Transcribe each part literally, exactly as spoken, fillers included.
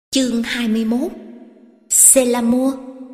Chương hai mươi mốt. C'est l'amour.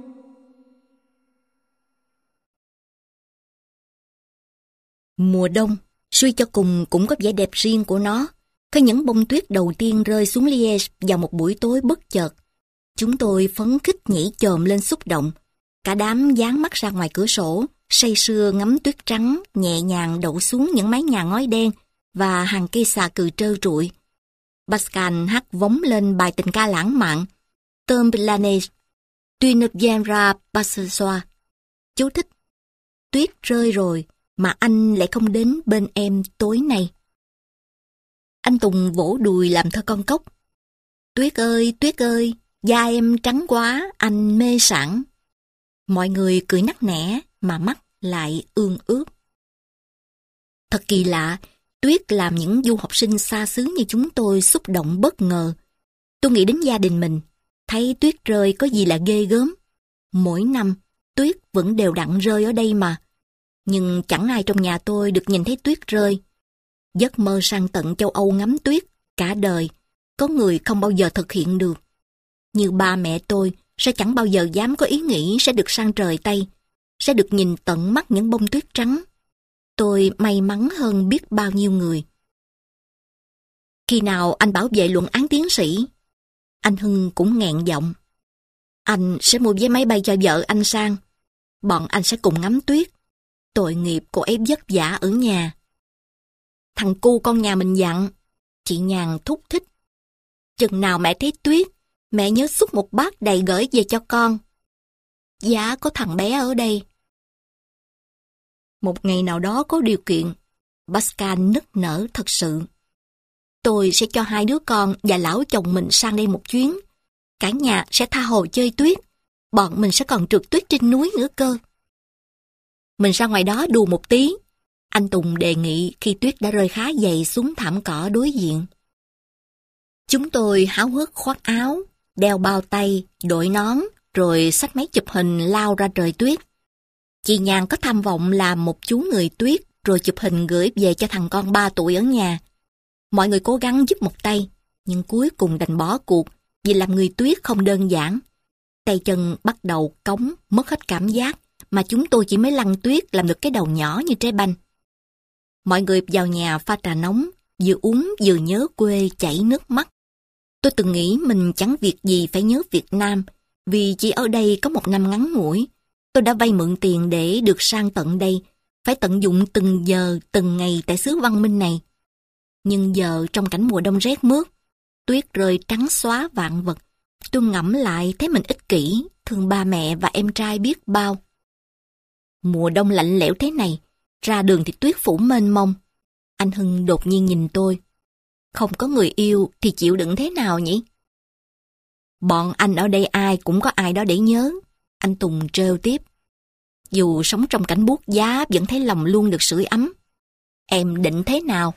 Mùa đông, suy cho cùng cũng có vẻ đẹp riêng của nó. Có những bông tuyết đầu tiên rơi xuống Liège vào một buổi tối bất chợt. Chúng tôi phấn khích nhảy chồm lên xúc động. Cả đám dán mắt ra ngoài cửa sổ, say sưa ngắm tuyết trắng nhẹ nhàng đổ xuống những mái nhà ngói đen và hàng cây xà cừ trơ trụi. Pascal hát vống lên bài tình ca lãng mạn Tombe la neige, tu ne viendras pas ce soir. Chú thích: tuyết rơi rồi mà anh lại không đến bên em tối nay. Anh Tùng vỗ đùi làm thơ con cóc: tuyết ơi, tuyết ơi, da em trắng quá, anh mê sẵn. Mọi người cười nắc nẻ mà mắt lại ương ướt. Thật kỳ lạ, tuyết làm những du học sinh xa xứ như chúng tôi xúc động bất ngờ. Tôi nghĩ đến gia đình mình, thấy tuyết rơi có gì là ghê gớm. Mỗi năm, tuyết vẫn đều đặn rơi ở đây mà. Nhưng chẳng ai trong nhà tôi được nhìn thấy tuyết rơi. Giấc mơ sang tận châu Âu ngắm tuyết, cả đời, có người không bao giờ thực hiện được. Như ba mẹ tôi, sẽ chẳng bao giờ dám có ý nghĩ sẽ được sang trời Tây, sẽ được nhìn tận mắt những bông tuyết trắng. Tôi may mắn hơn biết bao nhiêu người. Khi nào anh bảo vệ luận án tiến sĩ? Anh Hưng cũng nghẹn giọng. Anh sẽ mua vé máy bay cho vợ anh sang. Bọn anh sẽ cùng ngắm tuyết. Tội nghiệp cô ấy vất vả ở nhà. Thằng cu con nhà mình dặn. Chị Nhàn thúc thích. Chừng nào mẹ thấy tuyết, mẹ nhớ xúc một bát đầy gửi về cho con. Giá có thằng bé ở đây. Một ngày nào đó có điều kiện, Pascal nức nở thật sự. Tôi sẽ cho hai đứa con và lão chồng mình sang đây một chuyến. Cả nhà sẽ tha hồ chơi tuyết. Bọn mình sẽ còn trượt tuyết trên núi nữa cơ. Mình ra ngoài đó đùa một tí. Anh Tùng đề nghị khi tuyết đã rơi khá dày xuống thảm cỏ đối diện. Chúng tôi háo hức khoác áo, đeo bao tay, đội nón, rồi xách máy chụp hình lao ra trời tuyết. Chị Nhàn có tham vọng làm một chú người tuyết rồi chụp hình gửi về cho thằng con ba tuổi ở nhà. Mọi người cố gắng giúp một tay, nhưng cuối cùng đành bỏ cuộc vì làm người tuyết không đơn giản. Tay chân bắt đầu cống, mất hết cảm giác, mà chúng tôi chỉ mới lăn tuyết làm được cái đầu nhỏ như trái banh. Mọi người vào nhà pha trà nóng, vừa uống vừa nhớ quê chảy nước mắt. Tôi từng nghĩ mình chẳng việc gì phải nhớ Việt Nam, vì chỉ ở đây có một năm ngắn ngủi. Tôi đã vay mượn tiền để được sang tận đây, phải tận dụng từng giờ, từng ngày tại xứ văn minh này. Nhưng giờ trong cảnh mùa đông rét mướt, tuyết rơi trắng xóa vạn vật, tôi ngẫm lại thấy mình ích kỷ, thương ba mẹ và em trai biết bao. Mùa đông lạnh lẽo thế này, ra đường thì tuyết phủ mênh mông. Anh Hưng đột nhiên nhìn tôi. Không có người yêu thì chịu đựng thế nào nhỉ? Bọn anh ở đây ai cũng có ai đó để nhớ. Anh Tùng trêu tiếp. Dù sống trong cảnh buốt giá vẫn thấy lòng luôn được sưởi ấm. Em định thế nào?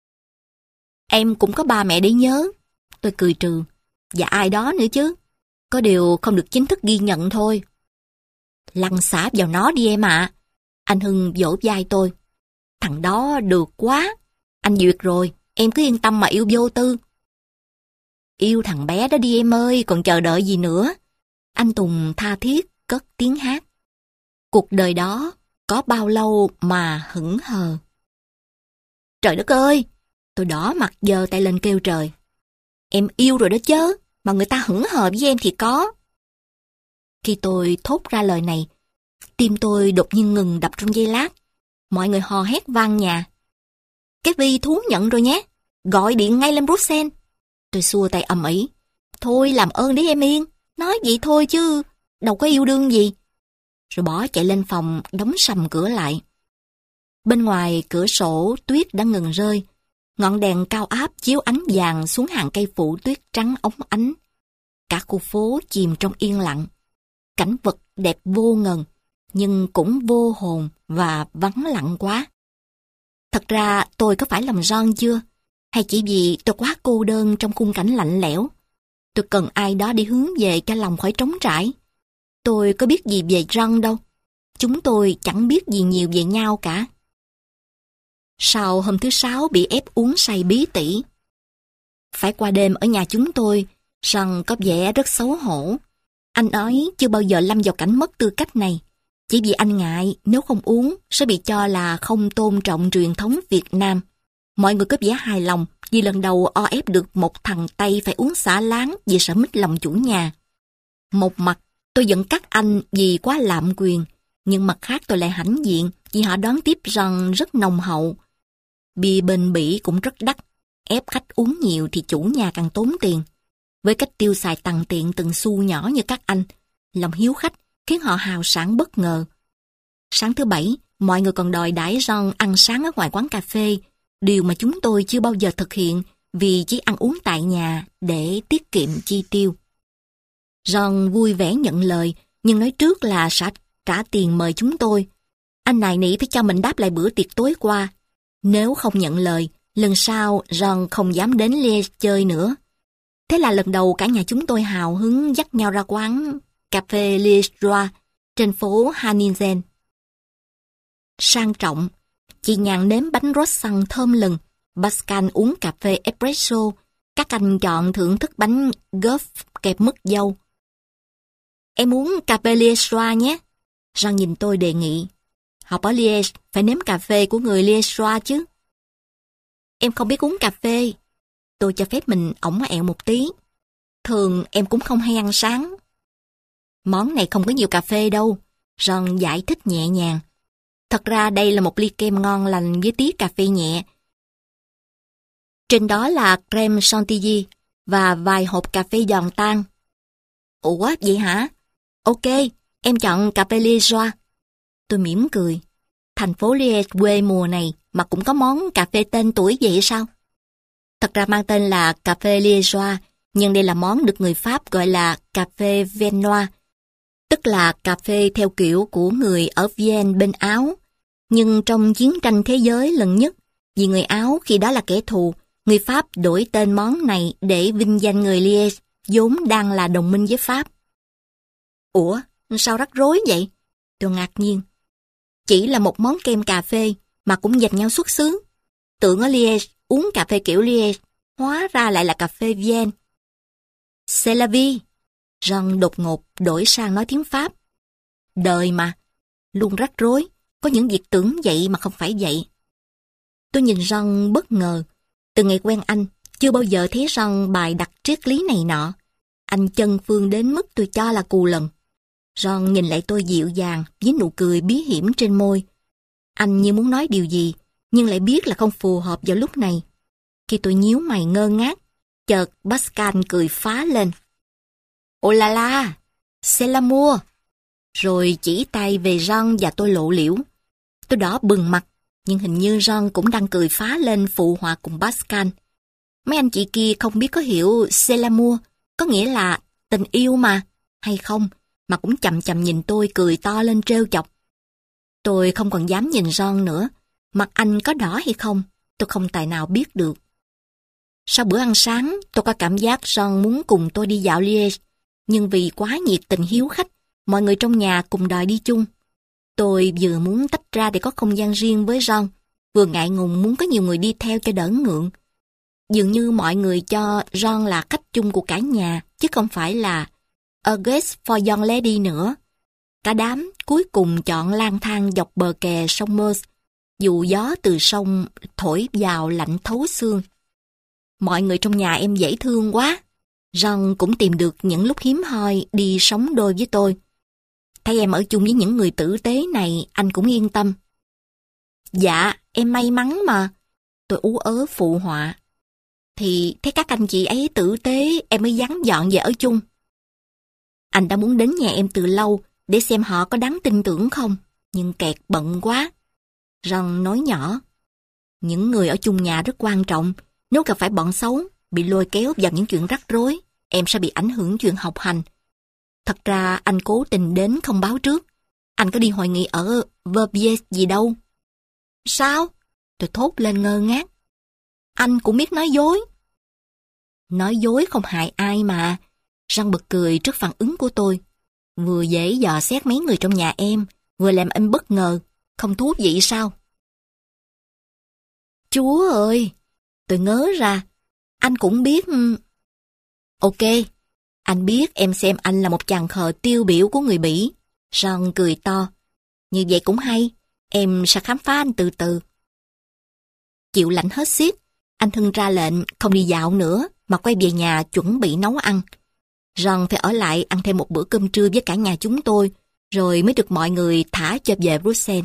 Em cũng có ba mẹ để nhớ. Tôi cười trừ. Và ai đó nữa chứ. Có điều không được chính thức ghi nhận thôi. Lăn xả vào nó đi em ạ. Anh Hưng vỗ vai tôi. Thằng đó được quá. Anh duyệt rồi, em cứ yên tâm mà yêu vô tư. Yêu thằng bé đó đi em ơi, còn chờ đợi gì nữa? Anh Tùng tha thiết cất tiếng hát. Cuộc đời đó có bao lâu mà hững hờ. Trời đất ơi! Tôi đỏ mặt giơ tay lên kêu trời. Em yêu rồi đó chớ, mà người ta hững hờ với em thì có. Khi tôi thốt ra lời này, tim tôi đột nhiên ngừng đập trong giây lát. Mọi người hò hét vang nhà. Cái Vi thú nhận rồi nhé, gọi điện ngay lên Bruxelles. Tôi xua tay ầm ĩ. Thôi làm ơn để em yên, nói vậy thôi chứ, đâu có yêu đương gì. Rồi bỏ chạy lên phòng, đóng sầm cửa lại. Bên ngoài cửa sổ tuyết đã ngừng rơi. Ngọn đèn cao áp chiếu ánh vàng xuống hàng cây phủ tuyết trắng óng ánh. Cả khu phố chìm trong yên lặng. Cảnh vật đẹp vô ngần, nhưng cũng vô hồn và vắng lặng quá. Thật ra tôi có phải làm ron chưa? Hay chỉ vì tôi quá cô đơn trong khung cảnh lạnh lẽo? Tôi cần ai đó để hướng về cho lòng khỏi trống trải. Tôi có biết gì về ron đâu. Chúng tôi chẳng biết gì nhiều về nhau cả. Sau hôm thứ sáu bị ép uống say bí tỉ. Phải qua đêm ở nhà chúng tôi Jean có vẻ rất xấu hổ. Anh ấy chưa bao giờ lâm vào cảnh mất tư cách này. Chỉ vì anh ngại nếu không uống sẽ bị cho là không tôn trọng truyền thống Việt Nam. Mọi người có vẻ hài lòng vì lần đầu o ép được một thằng Tây phải uống xả láng vì sợ mít lòng chủ nhà. Một mặt tôi vẫn cắt anh vì quá lạm quyền, nhưng mặt khác tôi lại hãnh diện vì họ đón tiếp Jean rất nồng hậu. Bia bên Bỉ cũng rất đắt, ép khách uống nhiều thì chủ nhà càng tốn tiền. Với cách tiêu xài tằn tiện từng xu nhỏ như các anh, lòng hiếu khách khiến họ hào sảng bất ngờ. Sáng thứ Bảy, mọi người còn đòi đãi Jean ăn sáng ở ngoài quán cà phê, điều mà chúng tôi chưa bao giờ thực hiện vì chỉ ăn uống tại nhà để tiết kiệm chi tiêu. Jean vui vẻ nhận lời, nhưng nói trước là sẽ trả tiền mời chúng tôi. Anh nài nỉ phải cho mình đáp lại bữa tiệc tối qua. Nếu không nhận lời, lần sau Jean không dám đến Liège chơi nữa. Thế là lần đầu cả nhà chúng tôi hào hứng dắt nhau ra quán cà phê Liégeois trên phố Haningen. Sang trọng, chị Nhàn nếm bánh croissant thơm lừng, Pascal uống cà phê espresso, các anh chọn thưởng thức bánh gâteau kẹp mứt dâu. Em uống cà phê Liégeois nhé. Jean nhìn tôi đề nghị. Học ở Liège phải nếm cà phê của người Liégeois chứ. Em không biết uống cà phê. Tôi cho phép mình ổng ẹo một tí. Thường em cũng không hay ăn sáng. Món này không có nhiều cà phê đâu. Jean giải thích nhẹ nhàng. Thật ra đây là một ly kem ngon lành với tí cà phê nhẹ. Trên đó là crème chantilly và vài hộp cà phê giòn tan. Ủa vậy hả? Ok, em chọn cà phê Liégeois. Tôi mỉm cười. Thành phố Liège quê mùa này mà cũng có món cà phê tên tuổi vậy sao? Thật ra mang tên là cà phê Liégeois, nhưng đây là món được người Pháp gọi là cà phê Viennois, tức là cà phê theo kiểu của người ở Vienne bên Áo. Nhưng trong chiến tranh thế giới lần nhất, vì người Áo khi đó là kẻ thù, người Pháp đổi tên món này để vinh danh người Liège, vốn đang là đồng minh với Pháp. Ủa, sao rắc rối vậy? Tôi ngạc nhiên. Chỉ là một món kem cà phê mà cũng dành nhau xuất xứ. Tưởng ở Liège uống cà phê kiểu Liège, hóa ra lại là cà phê Vienne. C'est la vie. Jean đột ngột đổi sang nói tiếng Pháp. Đời mà, luôn rắc rối, có những việc tưởng vậy mà không phải vậy. Tôi nhìn Jean bất ngờ. Từ ngày quen anh, chưa bao giờ thấy Jean bài đặt triết lý này nọ. Anh chân phương đến mức tôi cho là cù lần. Jean nhìn lại tôi dịu dàng với nụ cười bí hiểm trên môi. Anh như muốn nói điều gì, nhưng lại biết là không phù hợp vào lúc này. Khi tôi nhíu mày ngơ ngác, chợt Pascal cười phá lên. Oh la la, c'est l'amour. Rồi chỉ tay về Jean và tôi lộ liễu. Tôi đỏ bừng mặt, nhưng hình như Jean cũng đang cười phá lên phụ họa cùng Pascal. Mấy anh chị kia không biết có hiểu c'est l'amour, có nghĩa là tình yêu mà, hay không, mà cũng chầm chầm nhìn tôi cười to lên trêu chọc. Tôi không còn dám nhìn Jean nữa, mặt anh có đỏ hay không, tôi không tài nào biết được. Sau bữa ăn sáng, tôi có cảm giác Jean muốn cùng tôi đi dạo Liège, nhưng vì quá nhiệt tình hiếu khách, mọi người trong nhà cùng đòi đi chung. Tôi vừa muốn tách ra để có không gian riêng với Jean, vừa ngại ngùng muốn có nhiều người đi theo cho đỡ ngượng. Dường như mọi người cho Jean là khách chung của cả nhà, chứ không phải là a guest for young lady nữa. Cả đám cuối cùng chọn lang thang dọc bờ kè sông Meuse, dù gió từ sông thổi vào lạnh thấu xương. Mọi người trong nhà em dễ thương quá. Jean cũng tìm được những lúc hiếm hoi đi sống đôi với tôi. Thấy em ở chung với những người tử tế này, anh cũng yên tâm. Dạ, em may mắn mà. Tôi ú ớ phụ họa. Thì thấy các anh chị ấy tử tế, em mới dám dọn về ở chung. Anh đã muốn đến nhà em từ lâu để xem họ có đáng tin tưởng không, nhưng kẹt bận quá. Jean nói nhỏ. Những người ở chung nhà rất quan trọng. Nếu gặp phải bọn xấu, bị lôi kéo vào những chuyện rắc rối, em sẽ bị ảnh hưởng chuyện học hành. Thật ra anh cố tình đến không báo trước. Anh có đi hội nghị ở Verbier gì đâu. Sao? Tôi thốt lên ngơ ngác. Anh cũng biết nói dối. Nói dối không hại ai mà. Jean bật cười trước phản ứng của tôi. Vừa dễ dò xét mấy người trong nhà em, vừa làm em bất ngờ. Không thú vị sao? Chúa ơi! Tôi ngớ ra. Anh cũng biết... Ok, Anh biết em xem anh là một chàng khờ tiêu biểu của người Bỉ. John cười to. Như vậy cũng hay, em sẽ khám phá anh từ từ. Chịu lạnh hết xiết, anh Hưng ra lệnh không đi dạo nữa mà quay về nhà chuẩn bị nấu ăn. John phải ở lại ăn thêm một bữa cơm trưa với cả nhà chúng tôi, rồi mới được mọi người thả cho về Bruxelles.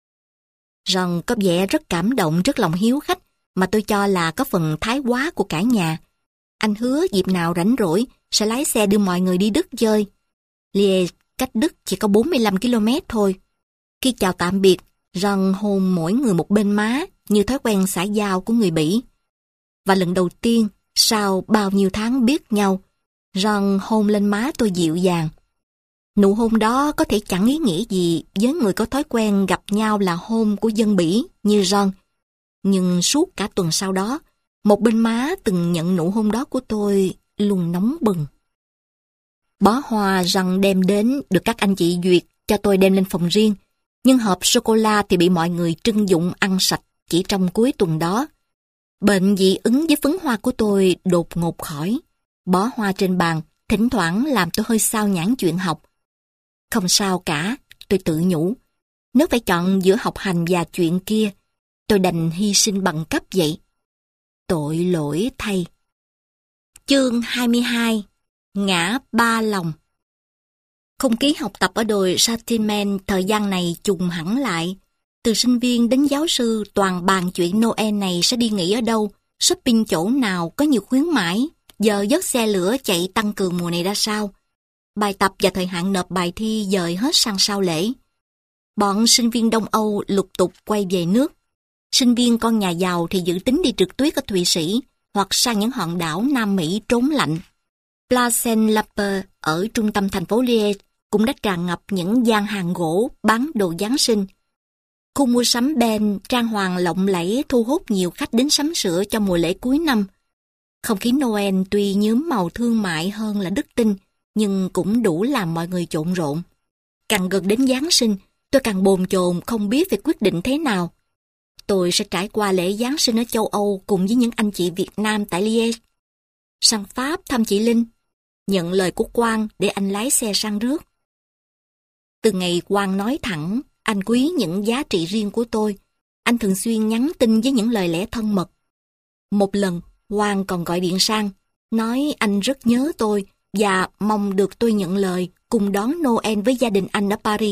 John có vẻ rất cảm động, rất lòng hiếu khách, mà tôi cho là có phần thái quá của cả nhà. Anh hứa dịp nào rảnh rỗi sẽ lái xe đưa mọi người đi Đức chơi. Liège cách Đức chỉ có bốn mươi lăm ki lô mét thôi. Khi chào tạm biệt, John hôn mỗi người một bên má như thói quen xã giao của người Bỉ. Và lần đầu tiên, sau bao nhiêu tháng biết nhau, John hôn lên má tôi dịu dàng. Nụ hôn đó có thể chẳng ý nghĩa gì với người có thói quen gặp nhau là hôn của dân Bỉ như John. Nhưng suốt cả tuần sau đó, một bên má từng nhận nụ hôn đó của tôi luôn nóng bừng. Bó hoa John đem đến được các anh chị duyệt cho tôi đem lên phòng riêng, nhưng hộp sô-cô-la thì bị mọi người trưng dụng ăn sạch chỉ trong cuối tuần đó. Bệnh dị ứng với phấn hoa của tôi đột ngột khỏi. Bó hoa trên bàn thỉnh thoảng làm tôi hơi xao nhãng chuyện học. Không sao cả, tôi tự nhủ. Nếu phải chọn giữa học hành và chuyện kia, tôi đành hy sinh bằng cấp vậy. Tội lỗi thay. Chương hai mươi hai. Ngã ba lòng. Không khí học tập ở đồi Châtiment thời gian này trùng hẳn lại. Từ sinh viên đến giáo sư toàn bàn chuyện Noel này sẽ đi nghỉ ở đâu, shopping chỗ nào có nhiều khuyến mãi, giờ giấc xe lửa chạy tăng cường mùa này ra sao. Bài tập và thời hạn nộp bài thi dời hết sang sau lễ. Bọn sinh viên Đông Âu lục tục quay về nước. Sinh viên con nhà giàu thì dự tính đi trượt tuyết ở Thụy Sĩ hoặc sang những hòn đảo Nam Mỹ trốn lạnh. Place Saint-Lape ở trung tâm thành phố Liège cũng đã tràn ngập những gian hàng gỗ bán đồ Giáng sinh. Khu mua sắm Ben trang hoàng lộng lẫy thu hút nhiều khách đến sắm sửa cho mùa lễ cuối năm. Không khí Noel tuy nhuốm màu thương mại hơn là đức tin, nhưng cũng đủ làm mọi người trộn rộn. Càng gần đến Giáng sinh, tôi càng bồn chồn không biết phải quyết định thế nào. Tôi sẽ trải qua lễ Giáng sinh ở châu Âu cùng với những anh chị Việt Nam tại Liège. Sang Pháp thăm chị Linh, nhận lời của Quang để anh lái xe sang rước. Từ ngày Quang nói thẳng, anh quý những giá trị riêng của tôi, anh thường xuyên nhắn tin với những lời lẽ thân mật. Một lần, Quang còn gọi điện sang, nói anh rất nhớ tôi và mong được tôi nhận lời cùng đón Noel với gia đình anh ở Paris.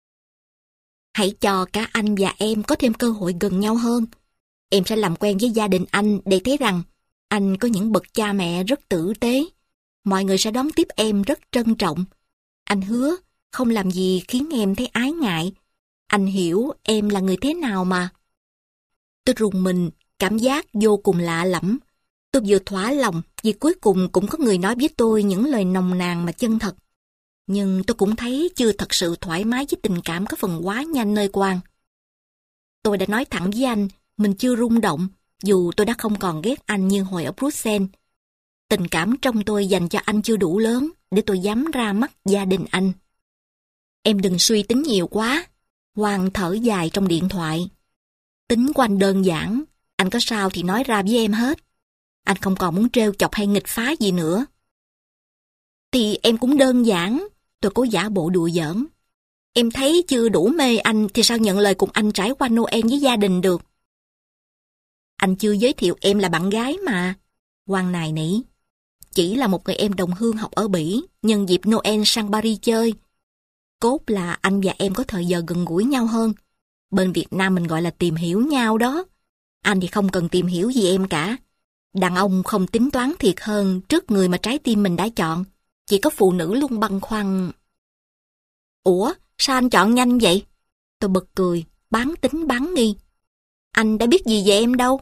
Hãy cho cả anh và em có thêm cơ hội gần nhau hơn. Em sẽ làm quen với gia đình anh để thấy rằng anh có những bậc cha mẹ rất tử tế. Mọi người sẽ đón tiếp em rất trân trọng. Anh hứa không làm gì khiến em thấy ái ngại. Anh hiểu em là người thế nào mà. Tôi rùng mình, cảm giác vô cùng lạ lẫm. Tôi vừa thỏa lòng vì cuối cùng cũng có người nói với tôi những lời nồng nàn mà chân thật. Nhưng tôi cũng thấy chưa thật sự thoải mái với tình cảm có phần quá nhanh nơi Quang. Tôi đã nói thẳng với anh, mình chưa rung động, dù tôi đã không còn ghét anh như hồi ở Bruxelles. Tình cảm trong tôi dành cho anh chưa đủ lớn để tôi dám ra mắt gia đình anh. Em đừng suy tính nhiều quá. Quang thở dài trong điện thoại. Tính của anh đơn giản, anh có sao thì nói ra với em hết. Anh không còn muốn trêu chọc hay nghịch phá gì nữa. Thì em cũng đơn giản, tôi cố giả bộ đùa giỡn. Em thấy chưa đủ mê anh thì sao nhận lời cùng anh trải qua Noel với gia đình được. Anh chưa giới thiệu em là bạn gái mà. Quang nài nỉ. Chỉ là một người em đồng hương học ở Bỉ, nhân dịp Noel sang Paris chơi. Cốt là anh và em có thời giờ gần gũi nhau hơn. Bên Việt Nam mình gọi là tìm hiểu nhau đó. Anh thì không cần tìm hiểu gì em cả. Đàn ông không tính toán thiệt hơn trước người mà trái tim mình đã chọn. Chỉ có phụ nữ luôn băn khoăn. Ủa, sao anh chọn nhanh vậy? Tôi bật cười, bán tính bán nghi. Anh đã biết gì về em đâu.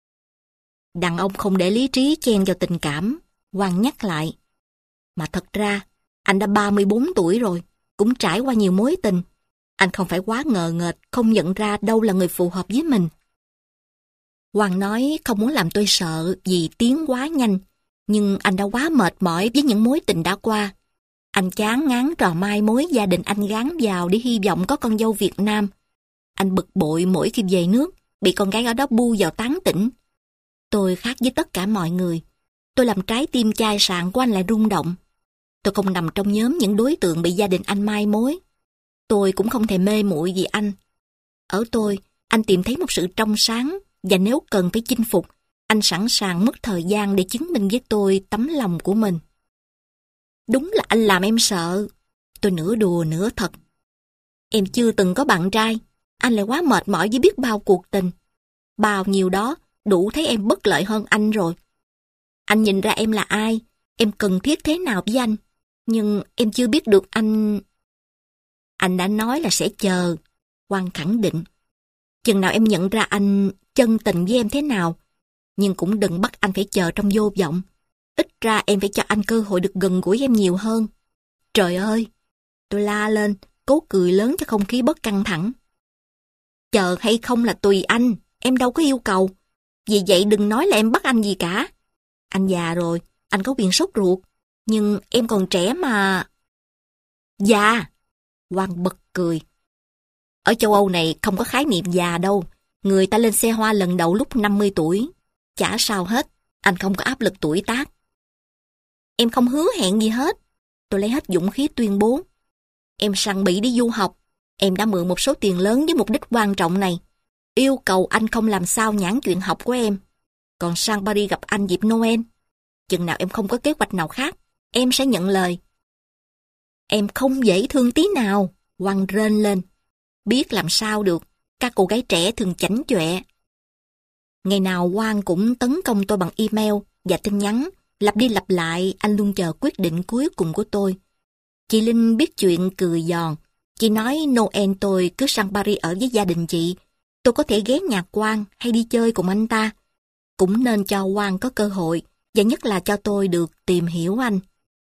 Đàn ông không để lý trí chen vào tình cảm. Quang nhắc lại. Mà thật ra, anh đã ba mươi bốn tuổi rồi, cũng trải qua nhiều mối tình. Anh không phải quá ngờ nghệch, không nhận ra đâu là người phù hợp với mình. Quang nói không muốn làm tôi sợ vì tiến quá nhanh, nhưng anh đã quá mệt mỏi với những mối tình đã qua. Anh chán ngán trò mai mối gia đình anh gán vào để hy vọng có con dâu Việt Nam. Anh bực bội mỗi khi về nước, bị con gái ở đó bu vào tán tỉnh. Tôi khác với tất cả mọi người. Tôi làm trái tim chai sạn của anh lại rung động. Tôi không nằm trong nhóm những đối tượng bị gia đình anh mai mối. Tôi cũng không thèm mê muội vì anh. Ở tôi, anh tìm thấy một sự trong sáng, và nếu cần phải chinh phục, anh sẵn sàng mất thời gian để chứng minh với tôi tấm lòng của mình. Đúng là anh làm em sợ. Tôi nửa đùa nửa thật. Em chưa từng có bạn trai, anh lại quá mệt mỏi với biết bao cuộc tình. Bao nhiêu đó đủ thấy em bất lợi hơn anh rồi. Anh nhìn ra em là ai, em cần thiết thế nào với anh, nhưng em chưa biết được anh... Anh đã nói là sẽ chờ, Quang khẳng định. Chừng nào em nhận ra anh chân tình với em thế nào, nhưng cũng đừng bắt anh phải chờ trong vô vọng. Ít ra em phải cho anh cơ hội được gần gũi em nhiều hơn. Trời ơi! Tôi la lên, cố cười lớn cho không khí bớt căng thẳng. Chờ hay không là tùy anh, em đâu có yêu cầu. Vì vậy đừng nói là em bắt anh gì cả. Anh già rồi, anh có quyền sốt ruột, nhưng em còn trẻ mà. Già! Quang bật cười. Ở châu Âu này không có khái niệm già đâu. Người ta lên xe hoa lần đầu lúc năm mươi tuổi. Chả sao hết, anh không có áp lực tuổi tác. Em không hứa hẹn gì hết. Tôi lấy hết dũng khí tuyên bố. Em sang Bỉ đi du học. Em đã mượn một số tiền lớn với mục đích quan trọng này. Yêu cầu anh không làm sao nhãn chuyện học của em. Còn sang Paris gặp anh dịp Noel. Chừng nào em không có kế hoạch nào khác, em sẽ nhận lời. Em không dễ thương tí nào, Quang rên lên. Biết làm sao được, các cô gái trẻ thường chảnh chọe. Ngày nào Quang cũng tấn công tôi bằng email và tin nhắn, lặp đi lặp lại anh luôn chờ quyết định cuối cùng của tôi. Chị Linh biết chuyện cười giòn. Chị nói Noel tôi cứ sang Paris ở với gia đình chị. Tôi có thể ghé nhà Quang hay đi chơi cùng anh ta. Cũng nên cho Quang có cơ hội, và nhất là cho tôi được tìm hiểu anh.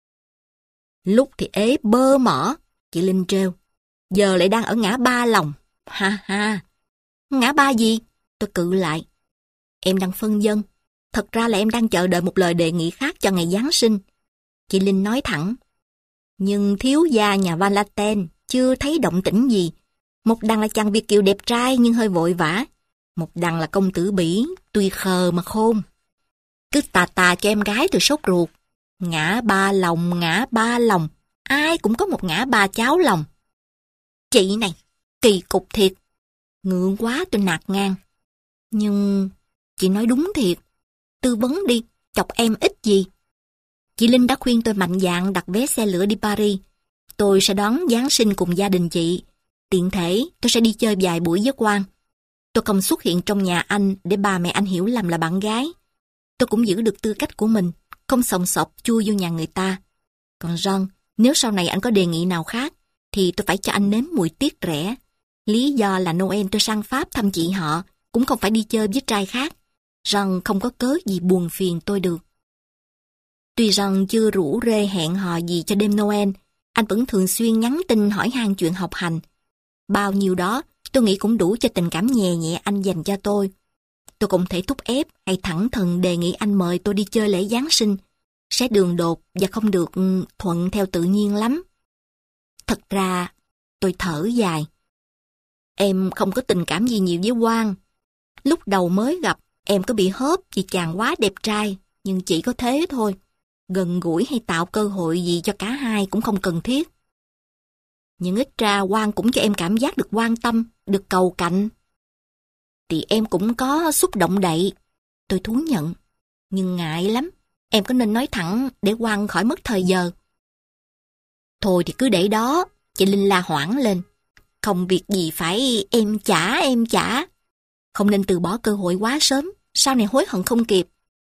Lúc thì ế bơ mỏ, chị Linh trêu. Giờ lại đang ở ngã ba lòng. Ha ha. Ngã ba gì? Tôi cự lại. Em đang phân vân. Thật ra là em đang chờ đợi một lời đề nghị khác cho ngày Giáng sinh. Chị Linh nói thẳng. Nhưng thiếu gia nhà Van Laten chưa thấy động tĩnh gì. Một đằng là chàng Việt kiều đẹp trai nhưng hơi vội vã. Một đằng là công tử Bỉ, tuy khờ mà khôn. Cứ tà tà cho em gái tôi sốt ruột. Ngã ba lòng, ngã ba lòng. Ai cũng có một ngã ba cháo lòng. Chị này, kỳ cục thiệt. Ngượng quá tôi nạt ngang. Nhưng chị nói đúng thiệt. Tư vấn đi, chọc em ít gì. Chị Linh đã khuyên tôi mạnh dạn đặt vé xe lửa đi Paris. Tôi sẽ đón Giáng sinh cùng gia đình chị. Tiện thể tôi sẽ đi chơi vài buổi với Quang. Tôi không xuất hiện trong nhà anh để ba mẹ anh hiểu lầm là bạn gái. Tôi cũng giữ được tư cách của mình, không sòng sọc chui vô nhà người ta. Còn John, nếu sau này anh có đề nghị nào khác, thì tôi phải cho anh nếm mùi tiếc rẻ. Lý do là Noel tôi sang Pháp thăm chị họ, cũng không phải đi chơi với trai khác. John không có cớ gì buồn phiền tôi được. Tuy John chưa rủ rê hẹn hò gì cho đêm Noel, anh vẫn thường xuyên nhắn tin hỏi han chuyện học hành. Bao nhiêu đó, tôi nghĩ cũng đủ cho tình cảm nhẹ nhẹ anh dành cho tôi. Tôi cũng thể thúc ép hay thẳng thừng đề nghị anh mời tôi đi chơi lễ Giáng sinh. Sẽ đường đột và không được thuận theo tự nhiên lắm. Thật ra, tôi thở dài. Em không có tình cảm gì nhiều với Quang. Lúc đầu mới gặp, em có bị hớp vì chàng quá đẹp trai, nhưng chỉ có thế thôi. Gần gũi hay tạo cơ hội gì cho cả hai cũng không cần thiết. Nhưng ít ra Quang cũng cho em cảm giác được quan tâm, được cầu cạnh. Thì em cũng có xúc động đậy. Tôi thú nhận. Nhưng ngại lắm. Em có nên nói thẳng để Quang khỏi mất thời giờ. Thôi thì cứ để đó. Chị Linh la hoảng lên. Không việc gì phải em trả em trả. Không nên từ bỏ cơ hội quá sớm. Sau này hối hận không kịp.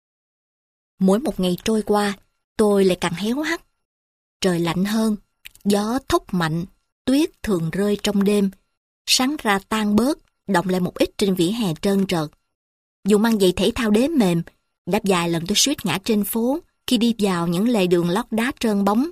Mỗi một ngày trôi qua, tôi lại càng héo hắt. Trời lạnh hơn. Gió thốc mạnh. Tuyết thường rơi trong đêm. Sáng ra tan bớt. Động lại một ít trên vỉa hè trơn trượt. Dù mang giày thể thao đế mềm, đã vài lần tôi suýt ngã trên phố khi đi vào những lề đường lót đá trơn bóng.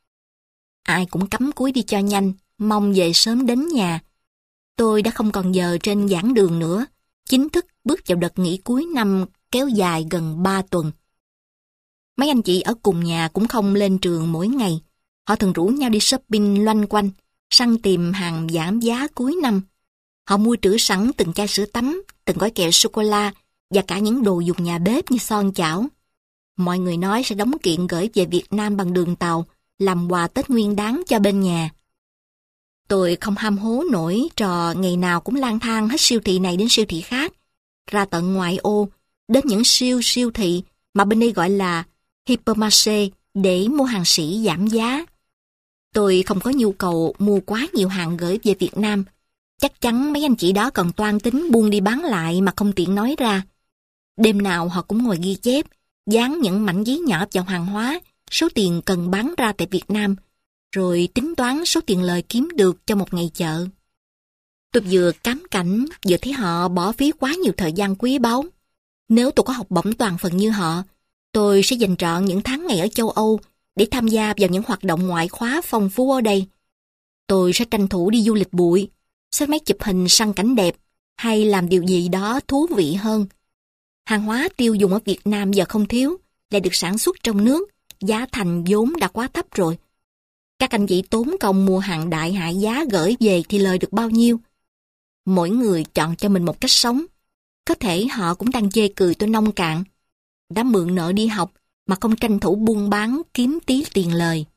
Ai cũng cắm cúi đi cho nhanh, mong về sớm đến nhà. Tôi đã không còn giờ trên giảng đường nữa, chính thức bước vào đợt nghỉ cuối năm kéo dài gần ba tuần. Mấy anh chị ở cùng nhà cũng không lên trường mỗi ngày. Họ thường rủ nhau đi shopping loanh quanh, săn tìm hàng giảm giá cuối năm. Họ mua trữ sẵn từng chai sữa tắm, từng gói kẹo sô-cô-la và cả những đồ dùng nhà bếp như son chảo. Mọi người nói sẽ đóng kiện gửi về Việt Nam bằng đường tàu, làm quà Tết Nguyên Đán cho bên nhà. Tôi không ham hố nổi trò ngày nào cũng lang thang hết siêu thị này đến siêu thị khác, ra tận ngoại ô, đến những siêu siêu thị mà bên đây gọi là hypermarché để mua hàng sỉ giảm giá. Tôi không có nhu cầu mua quá nhiều hàng gửi về Việt Nam. Chắc chắn mấy anh chị đó còn toan tính buôn đi bán lại mà không tiện nói ra. Đêm nào họ cũng ngồi ghi chép, dán những mảnh giấy nhỏ vào hàng hóa, số tiền cần bán ra tại Việt Nam, rồi tính toán số tiền lời kiếm được cho một ngày chợ. Tôi vừa cám cảnh, vừa thấy họ bỏ phí quá nhiều thời gian quý báu. Nếu tôi có học bổng toàn phần như họ, tôi sẽ dành trọn những tháng ngày ở châu Âu để tham gia vào những hoạt động ngoại khóa phong phú ở đây. Tôi sẽ tranh thủ đi du lịch bụi, xách máy chụp hình săn cảnh đẹp, hay làm điều gì đó thú vị hơn. Hàng hóa tiêu dùng ở Việt Nam giờ không thiếu, lại được sản xuất trong nước, giá thành vốn đã quá thấp rồi. Các anh chị tốn công mua hàng đại hạ giá gửi về thì lời được bao nhiêu? Mỗi người chọn cho mình một cách sống. Có thể họ cũng đang chê cười tôi nông cạn, đã mượn nợ đi học mà không tranh thủ buôn bán kiếm tí tiền lời.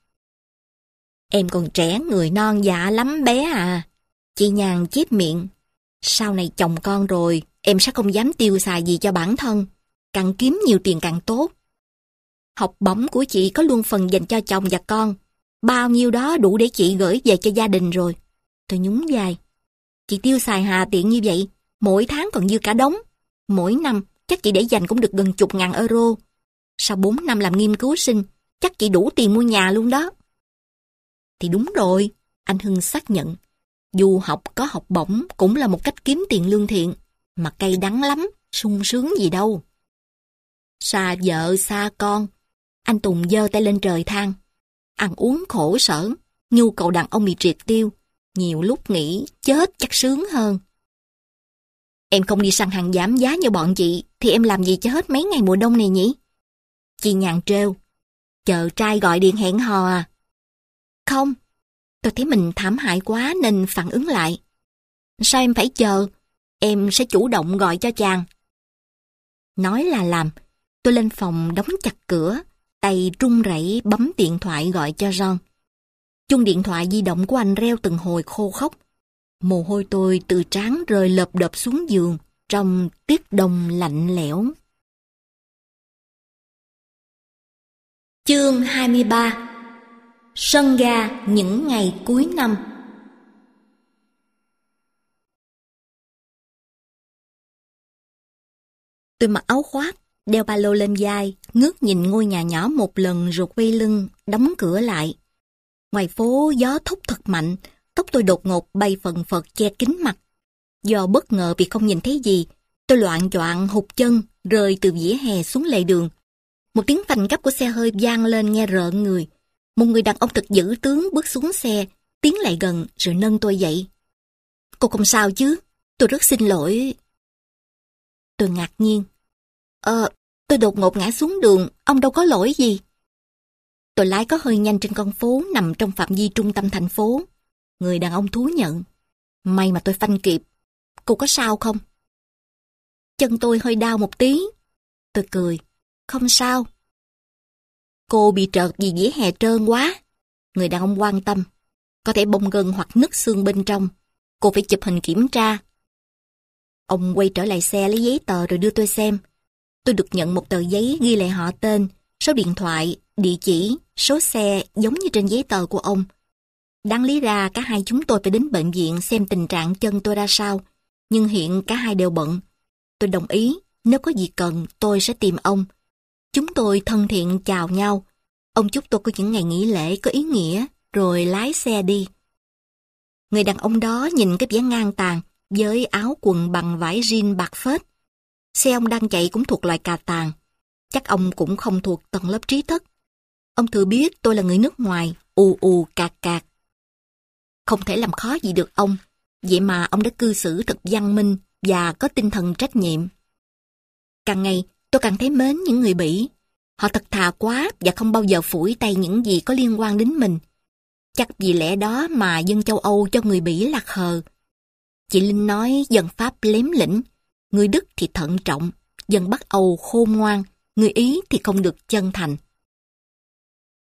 Em còn trẻ người non dạ lắm bé à. Chị Nhàn chép miệng. Sau này chồng con rồi, em sẽ không dám tiêu xài gì cho bản thân. Càng kiếm nhiều tiền càng tốt. Học bổng của chị có luôn phần dành cho chồng và con. Bao nhiêu đó đủ để chị gửi về cho gia đình rồi. Tôi nhún vai. Chị tiêu xài hà tiện như vậy, mỗi tháng còn dư cả đống. Mỗi năm chắc chị để dành cũng được gần chục ngàn euro. Sau bốn năm làm nghiên cứu sinh, chắc chị đủ tiền mua nhà luôn đó. Thì đúng rồi, anh Hưng xác nhận. Du học có học bổng cũng là một cách kiếm tiền lương thiện, mà cay đắng lắm, sung sướng gì đâu. Xa vợ xa con, anh Tùng giơ tay lên trời than. Ăn uống khổ sở, nhu cầu đàn ông bị triệt tiêu, nhiều lúc nghĩ chết chắc sướng hơn. Em không đi săn hàng giảm giá như bọn chị, thì em làm gì cho hết mấy ngày mùa đông này nhỉ? Chị Nhàn trêu. Chờ trai gọi điện hẹn hò à? Không, tôi thấy mình thảm hại quá nên phản ứng lại. Sao em phải chờ? Em sẽ chủ động gọi cho chàng. Nói là làm, tôi lên phòng đóng chặt cửa, tay run rẩy bấm điện thoại gọi cho John. Chuông điện thoại di động của anh reo từng hồi khô khốc. Mồ hôi tôi từ trán rơi lợp đợp xuống giường trong tiết đông lạnh lẽo. Chương hai mươi ba. Sân ga những ngày cuối năm. Tôi mặc áo khoác, đeo ba lô lên vai, ngước nhìn ngôi nhà nhỏ một lần rồi quay lưng, đóng cửa lại. Ngoài phố gió thốc thật mạnh, tóc tôi đột ngột bay phần phật che kín mặt. Do bất ngờ vì không nhìn thấy gì, tôi loạng choạng hụt chân, rơi từ vỉa hè xuống lề đường. Một tiếng phanh gấp của xe hơi vang lên nghe rợn người. Một người đàn ông thực dữ tướng bước xuống xe, tiến lại gần rồi nâng tôi dậy. Cô không sao chứ? Tôi rất xin lỗi. Tôi ngạc nhiên. Ờ, tôi đột ngột ngã xuống đường, ông đâu có lỗi gì. Tôi lái có hơi nhanh trên con phố nằm trong phạm vi trung tâm thành phố. Người đàn ông thú nhận. May mà tôi phanh kịp. Cô có sao không? Chân tôi hơi đau một tí. Tôi cười. Không sao. Cô bị trợt vì vỉa hè trơn quá. Người đàn ông quan tâm. Có thể bong gân hoặc nứt xương bên trong. Cô phải chụp hình kiểm tra. Ông quay trở lại xe lấy giấy tờ rồi đưa tôi xem. Tôi được nhận một tờ giấy ghi lại họ tên, số điện thoại, địa chỉ, số xe giống như trên giấy tờ của ông. Đáng lý ra cả hai chúng tôi phải đến bệnh viện xem tình trạng chân tôi ra sao, nhưng hiện cả hai đều bận. Tôi đồng ý, nếu có gì cần tôi sẽ tìm ông. Chúng tôi thân thiện chào nhau. Ông chúc tôi có những ngày nghỉ lễ có ý nghĩa, rồi lái xe đi. Người đàn ông đó nhìn cái vẻ ngang tàn, với áo quần bằng vải jean bạc phết. Xe ông đang chạy cũng thuộc loại cà tàng. Chắc ông cũng không thuộc tầng lớp trí thức. Ông thừa biết tôi là người nước ngoài, ù ù cạc cạc. Không thể làm khó gì được ông, vậy mà ông đã cư xử thật văn minh và có tinh thần trách nhiệm. Càng ngày, tôi càng thấy mến những người Bỉ. Họ thật thà quá và không bao giờ phủi tay những gì có liên quan đến mình. Chắc vì lẽ đó mà dân châu Âu cho người Bỉ là khờ. Chị Linh nói dân Pháp lém lĩnh, người Đức thì thận trọng, dân Bắc Âu khôn ngoan, người Ý thì không được chân thành.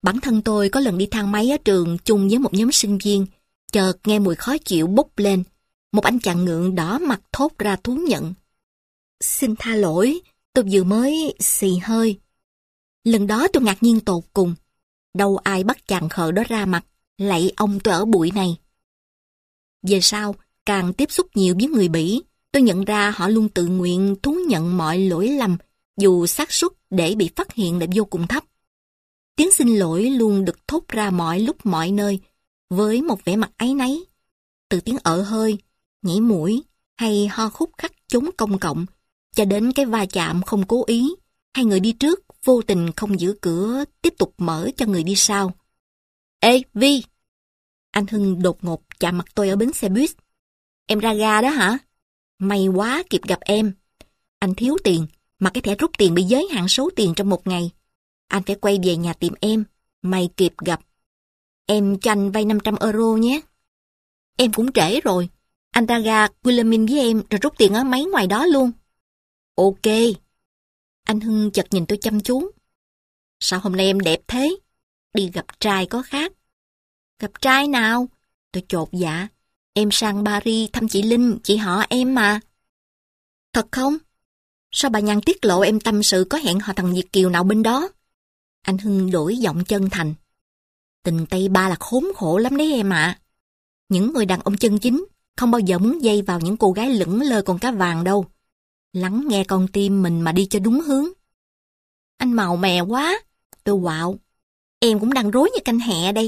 Bản thân tôi có lần đi thang máy ở trường chung với một nhóm sinh viên, chợt nghe mùi khó chịu bốc lên. Một anh chàng ngượng đỏ mặt thốt ra thú nhận. Xin tha lỗi, tôi vừa mới xì hơi. Lần đó tôi ngạc nhiên tột cùng. Đâu ai bắt chàng khờ đó ra mặt, lạy ông tôi ở bụi này. Về sau, càng tiếp xúc nhiều với người Bỉ, tôi nhận ra họ luôn tự nguyện thú nhận mọi lỗi lầm, dù xác suất để bị phát hiện là vô cùng thấp. Tiếng xin lỗi luôn được thốt ra mọi lúc mọi nơi, với một vẻ mặt áy náy. Từ tiếng ợ hơi, nhảy mũi, hay ho khúc khắc chốn công cộng, cho đến cái va chạm không cố ý, hay người đi trước vô tình không giữ cửa tiếp tục mở cho người đi sau. Ê, Vi! Anh Hưng đột ngột chạm mặt tôi ở bến xe buýt. Em ra ga đó hả? May quá kịp gặp em. Anh thiếu tiền, mà cái thẻ rút tiền bị giới hạn số tiền trong một ngày. Anh phải quay về nhà tìm em. May kịp gặp. Em cho anh vay năm trăm euro nhé. Em cũng trễ rồi. Anh ra ga Wilhelmin với em rồi rút tiền ở máy ngoài đó luôn. Ok. Anh Hưng chợt nhìn tôi chăm chú. Sao hôm nay em đẹp thế? Đi gặp trai có khác. Gặp trai nào? Tôi chột dạ. Em sang Paris thăm chị Linh, chị họ em mà. Thật không? Sao bà Nhan tiết lộ em tâm sự có hẹn hò thằng Việt kiều nào bên đó? Anh Hưng đổi giọng chân thành. Tình Tây Ba là khốn khổ lắm đấy em ạ. Những người đàn ông chân chính không bao giờ muốn dây vào những cô gái lững lơ con cá vàng đâu. Lắng nghe con tim mình mà đi cho đúng hướng. Anh màu mè quá. Tôi quạo. Em cũng đang rối như canh hẹ đây.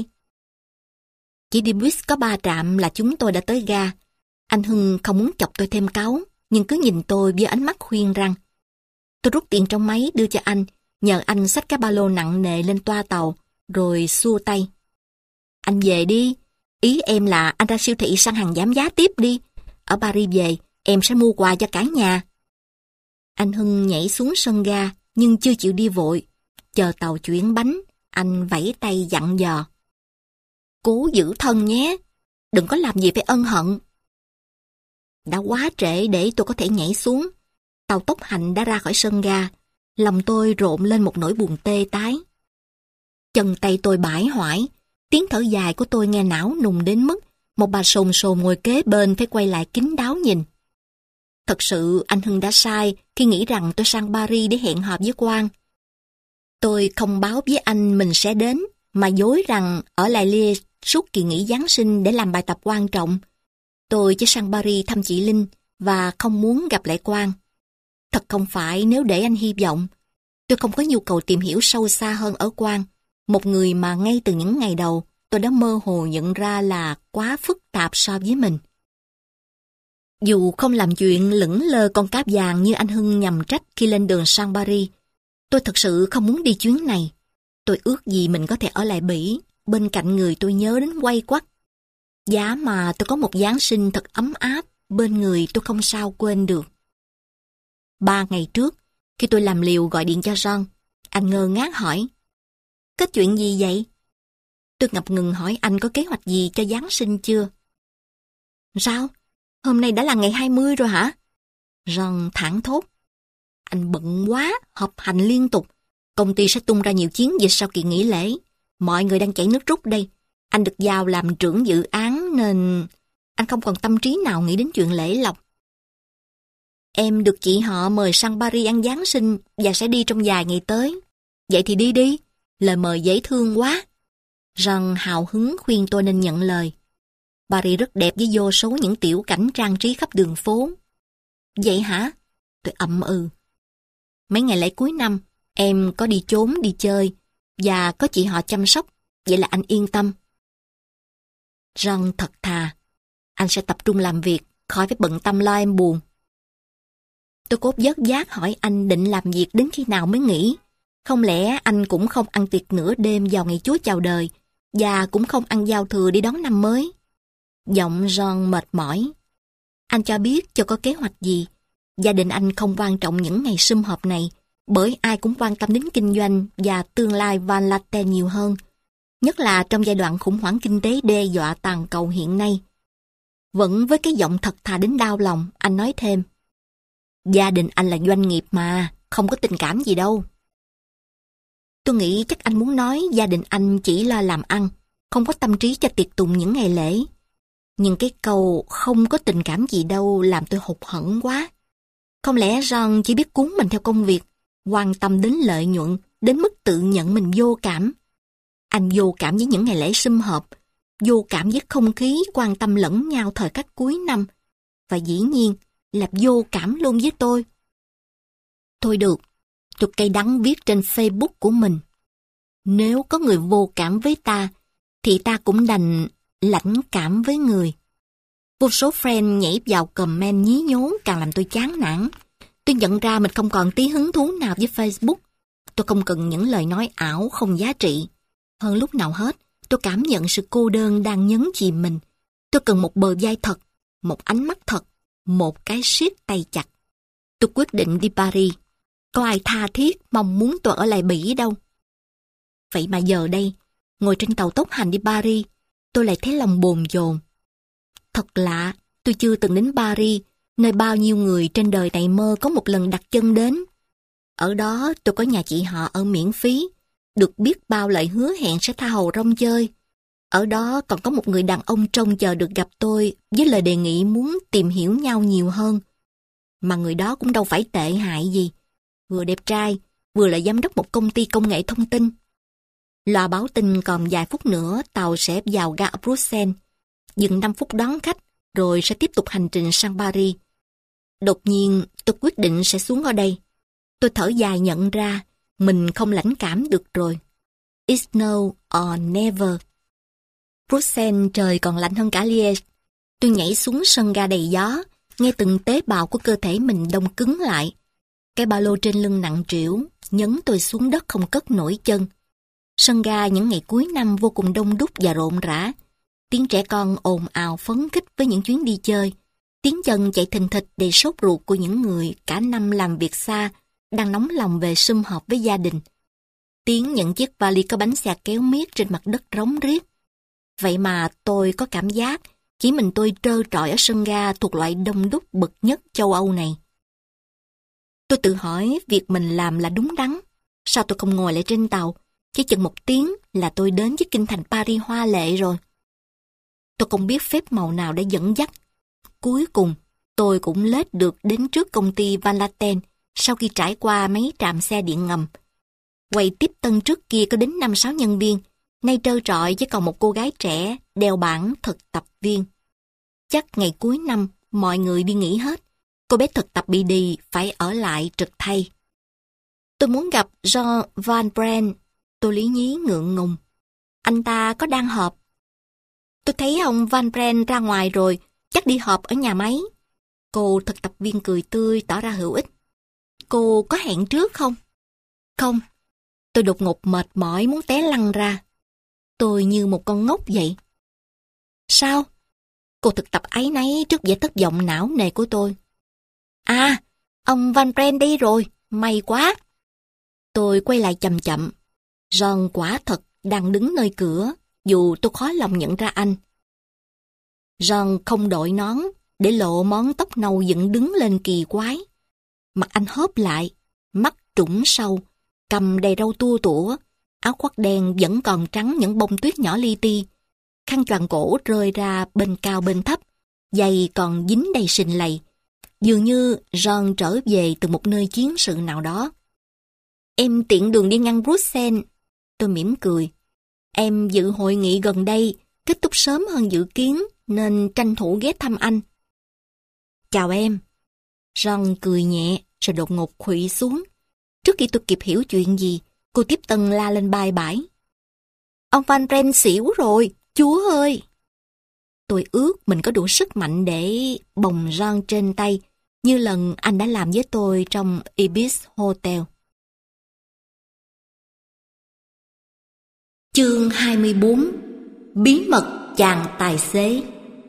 Chỉ đi buýt có ba trạm là chúng tôi đã tới ga. Anh Hưng không muốn chọc tôi thêm cáu, nhưng cứ nhìn tôi với ánh mắt khuyên rằng. Tôi rút tiền trong máy đưa cho anh, nhờ anh xách cái ba lô nặng nề lên toa tàu, rồi xua tay. Anh về đi. Ý em là anh ra siêu thị săn hàng giảm giá tiếp đi. Ở Paris về, em sẽ mua quà cho cả nhà. Anh Hưng nhảy xuống sân ga, nhưng chưa chịu đi vội. Chờ tàu chuyển bánh, anh vẫy tay dặn dò. Cố giữ thân nhé, đừng có làm gì phải ân hận. Đã quá trễ để tôi có thể nhảy xuống. Tàu tốc hành đã ra khỏi sân ga. Lòng tôi rộn lên một nỗi buồn tê tái. Chân tay tôi bãi hoải. Tiếng thở dài của tôi nghe não nùng đến mức một bà sồn sồn ngồi kế bên phải quay lại kín đáo nhìn. Thật sự anh Hưng đã sai khi nghĩ rằng tôi sang Paris để hẹn hò với Quang. Tôi không báo với anh mình sẽ đến, mà dối rằng ở lại Liège suốt kỳ nghỉ Giáng sinh để làm bài tập quan trọng. Tôi chỉ sang Paris thăm chị Linh và không muốn gặp lại Quang. Thật không phải nếu để anh hy vọng. Tôi không có nhu cầu tìm hiểu sâu xa hơn ở Quang, một người mà ngay từ những ngày đầu tôi đã mơ hồ nhận ra là quá phức tạp so với mình. Dù không làm chuyện lững lơ con cáp vàng như anh Hưng nhằm trách khi lên đường sang Paris, tôi thật sự không muốn đi chuyến này. Tôi ước gì mình có thể ở lại Bỉ, bên cạnh người tôi nhớ đến quay quắt. Giá mà tôi có một Giáng sinh thật ấm áp, bên người tôi không sao quên được. Ba ngày trước, khi tôi làm liều gọi điện cho John, anh ngơ ngác hỏi. Có chuyện gì vậy? Tôi ngập ngừng hỏi anh có kế hoạch gì cho Giáng sinh chưa? Sao? Hôm nay đã là ngày hai mươi rồi hả? John thảng thốt. Anh bận quá, họp hành liên tục. Công ty sẽ tung ra nhiều chiến dịch sau kỳ nghỉ lễ. Mọi người đang chảy nước rút đây. Anh được giao làm trưởng dự án nên anh không còn tâm trí nào nghĩ đến chuyện lễ lộc. Em được chị họ mời sang Paris ăn Giáng sinh và sẽ đi trong vài ngày tới. Vậy thì đi đi. Lời mời dễ thương quá. John hào hứng khuyên tôi nên nhận lời. Paris rất đẹp với vô số những tiểu cảnh trang trí khắp đường phố. Vậy hả? Tôi ậm ừ. Mấy ngày lễ cuối năm, em có đi trốn đi chơi và có chị họ chăm sóc, vậy là anh yên tâm. John thật thà. Anh sẽ tập trung làm việc, khỏi phải bận tâm lo em buồn. Tôi cốt vớt vát hỏi anh định làm việc đến khi nào mới nghỉ. Không lẽ anh cũng không ăn tiệc nửa đêm vào ngày Chúa chào đời và cũng không ăn giao thừa đi đón năm mới? Giọng John mệt mỏi. Anh cho biết cho có kế hoạch gì. Gia đình anh không quan trọng những ngày sum họp này, bởi ai cũng quan tâm đến kinh doanh và tương lai Van Laten nhiều hơn, nhất là trong giai đoạn khủng hoảng kinh tế đe dọa toàn cầu hiện nay. Vẫn với cái giọng thật thà đến đau lòng, anh nói thêm. Gia đình anh là doanh nghiệp mà, không có tình cảm gì đâu. Tôi nghĩ chắc anh muốn nói gia đình anh chỉ lo làm ăn, không có tâm trí cho tiệc tùng những ngày lễ. Nhưng cái câu không có tình cảm gì đâu làm tôi hụt hẫng quá. Không lẽ John chỉ biết cuốn mình theo công việc, quan tâm đến lợi nhuận, đến mức tự nhận mình vô cảm. Anh vô cảm với những ngày lễ sum họp, vô cảm với không khí quan tâm lẫn nhau thời khắc cuối năm, và dĩ nhiên là vô cảm luôn với tôi. Thôi được, tôi cay đắng viết trên Facebook của mình. Nếu có người vô cảm với ta, thì ta cũng đành lãnh cảm với người. Vô số friend nhảy vào comment nhí nhố càng làm tôi chán nản. Tôi nhận ra mình không còn tí hứng thú nào với Facebook. Tôi không cần những lời nói ảo không giá trị. Hơn lúc nào hết, tôi cảm nhận sự cô đơn đang nhấn chìm mình. Tôi cần một bờ vai thật, một ánh mắt thật, một cái siết tay chặt. Tôi quyết định đi Paris. Có ai tha thiết mong muốn tôi ở lại Bỉ đâu. Vậy mà giờ đây, ngồi trên tàu tốc hành đi Paris, tôi lại thấy lòng bồn chồn. Thật lạ, tôi chưa từng đến Paris, nơi bao nhiêu người trên đời này mơ có một lần đặt chân đến. Ở đó tôi có nhà chị họ ở miễn phí, được biết bao lời hứa hẹn sẽ tha hồ rong chơi. Ở đó còn có một người đàn ông trông chờ được gặp tôi với lời đề nghị muốn tìm hiểu nhau nhiều hơn. Mà người đó cũng đâu phải tệ hại gì. Vừa đẹp trai, vừa là giám đốc một công ty công nghệ thông tin. Loa báo tin còn vài phút nữa tàu sẽ vào ga ở Bruxelles, dừng năm phút đón khách, rồi sẽ tiếp tục hành trình sang Paris. Đột nhiên tôi quyết định sẽ xuống ở đây. Tôi thở dài nhận ra mình không lãnh cảm được rồi. It's now or never. Bruxelles trời còn lạnh hơn cả Liège. Tôi nhảy xuống sân ga đầy gió, nghe từng tế bào của cơ thể mình đông cứng lại. Cái ba lô trên lưng nặng trĩu nhấn tôi xuống đất không cất nổi chân. Sân ga những ngày cuối năm vô cùng đông đúc và rộn rã. Tiếng trẻ con ồn ào phấn khích với những chuyến đi chơi. Tiếng chân chạy thình thịch đầy sốt ruột của những người cả năm làm việc xa, đang nóng lòng về sum họp với gia đình. Tiếng những chiếc vali có bánh xe kéo miết trên mặt đất rống riết. Vậy mà tôi có cảm giác chỉ mình tôi trơ trọi ở sân ga thuộc loại đông đúc bậc nhất châu Âu này. Tôi tự hỏi việc mình làm là đúng đắn. Sao tôi không ngồi lại trên tàu? Chỉ chừng một tiếng là tôi đến với kinh thành Paris hoa lệ rồi. Tôi không biết phép màu nào để dẫn dắt. Cuối cùng, tôi cũng lết được đến trước công ty Van Laten sau khi trải qua mấy trạm xe điện ngầm. Quầy tiếp tân trước kia có đến năm sáu nhân viên, nay trơ trọi với còn một cô gái trẻ đeo bảng thực tập viên. Chắc ngày cuối năm mọi người đi nghỉ hết. Cô bé thực tập bị đì phải ở lại trực thay. Tôi muốn gặp Jean Van Brand. Tôi lý nhí ngượng ngùng. Anh ta có đang họp? Tôi thấy ông Van Brand ra ngoài rồi, chắc đi họp ở nhà máy. Cô thực tập viên cười tươi tỏ ra hữu ích. Cô có hẹn trước không? Không. Tôi đột ngột mệt mỏi muốn té lăn ra. Tôi như một con ngốc vậy. Sao? Cô thực tập áy náy trước vẻ thất vọng não nề của tôi. À, ông Van Brand đi rồi, may quá. Tôi quay lại chậm chậm. John quả thật đang đứng nơi cửa, dù tôi khó lòng nhận ra anh. John không đội nón, để lộ món tóc nâu dựng đứng lên kỳ quái. Mặt anh hớp lại, mắt trũng sâu, cầm đầy râu tua tủa, áo khoác đen vẫn còn trắng những bông tuyết nhỏ li ti, khăn choàng cổ rơi ra bên cao bên thấp, giày còn dính đầy sình lầy. Dường như John trở về từ một nơi chiến sự nào đó. Em tiện đường đi ngang Bruxelles. Tôi mỉm cười. Em dự hội nghị gần đây, kết thúc sớm hơn dự kiến, nên tranh thủ ghé thăm anh. Chào em. John cười nhẹ, rồi đột ngột khuỵu xuống. Trước khi tôi kịp hiểu chuyện gì, cô tiếp tân la lên bài bãi. Ông Van Brand xỉu rồi, chúa ơi! Tôi ước mình có đủ sức mạnh để bồng John trên tay, như lần anh đã làm với tôi trong Ibis Hotel. Chương hai mươi bốn. Bí mật chàng tài xế.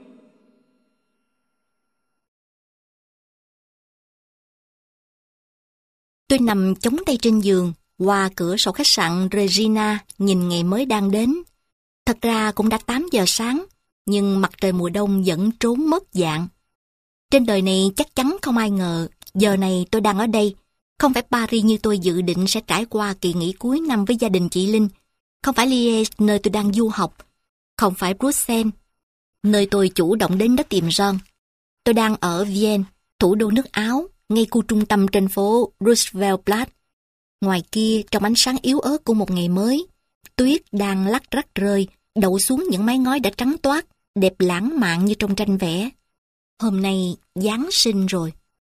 Tôi nằm chống tay trên giường, qua cửa sổ khách sạn Regina nhìn ngày mới đang đến. Thật ra cũng đã tám giờ sáng, nhưng mặt trời mùa đông vẫn trốn mất dạng. Trên đời này chắc chắn không ai ngờ giờ này tôi đang ở đây, Không phải Paris như tôi dự định sẽ trải qua kỳ nghỉ cuối năm với gia đình chị Linh. Không phải Liège nơi tôi đang du học. Không phải Bruxelles, nơi tôi chủ động đến đó tìm John. Tôi đang ở Vienne, thủ đô nước Áo, ngay khu trung tâm trên phố Roosevelt. Ngoài kia, trong ánh sáng yếu ớt của một ngày mới, tuyết đang lắc rắc rơi, đậu xuống những mái ngói đã trắng toát, đẹp lãng mạn như trong tranh vẽ. Hôm nay, Giáng sinh rồi.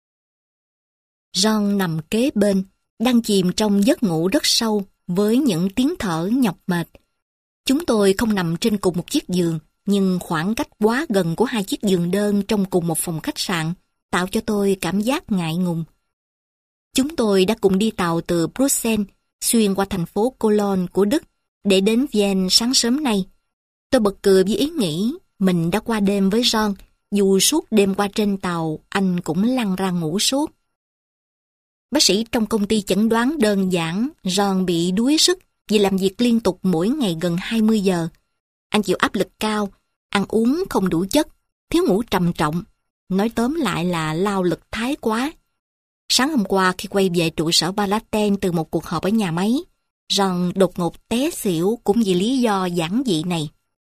John nằm kế bên, đang chìm trong giấc ngủ rất sâu với những tiếng thở nhọc mệt. Chúng tôi không nằm trên cùng một chiếc giường, nhưng khoảng cách quá gần của hai chiếc giường đơn trong cùng một phòng khách sạn tạo cho tôi cảm giác ngại ngùng. Chúng tôi đã cùng đi tàu từ Bruxelles xuyên qua thành phố Cologne của Đức để đến Vienne sáng sớm nay. Tôi bật cười với ý nghĩ mình đã qua đêm với John, dù suốt đêm qua trên tàu anh cũng lăn ra ngủ suốt. Bác sĩ trong công ty chẩn đoán đơn giản John bị đuối sức vì làm việc liên tục mỗi ngày gần hai mươi giờ. Anh chịu áp lực cao, ăn uống không đủ chất, thiếu ngủ trầm trọng. Nói tóm lại là lao lực thái quá. Sáng hôm qua khi quay về trụ sở Balaten từ một cuộc họp ở nhà máy, John đột ngột té xỉu cũng vì lý do giản dị này.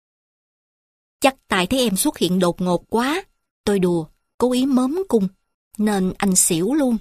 Chắc tại thấy em xuất hiện đột ngột quá, tôi đùa, cố ý mớm cung, nên anh xỉu luôn.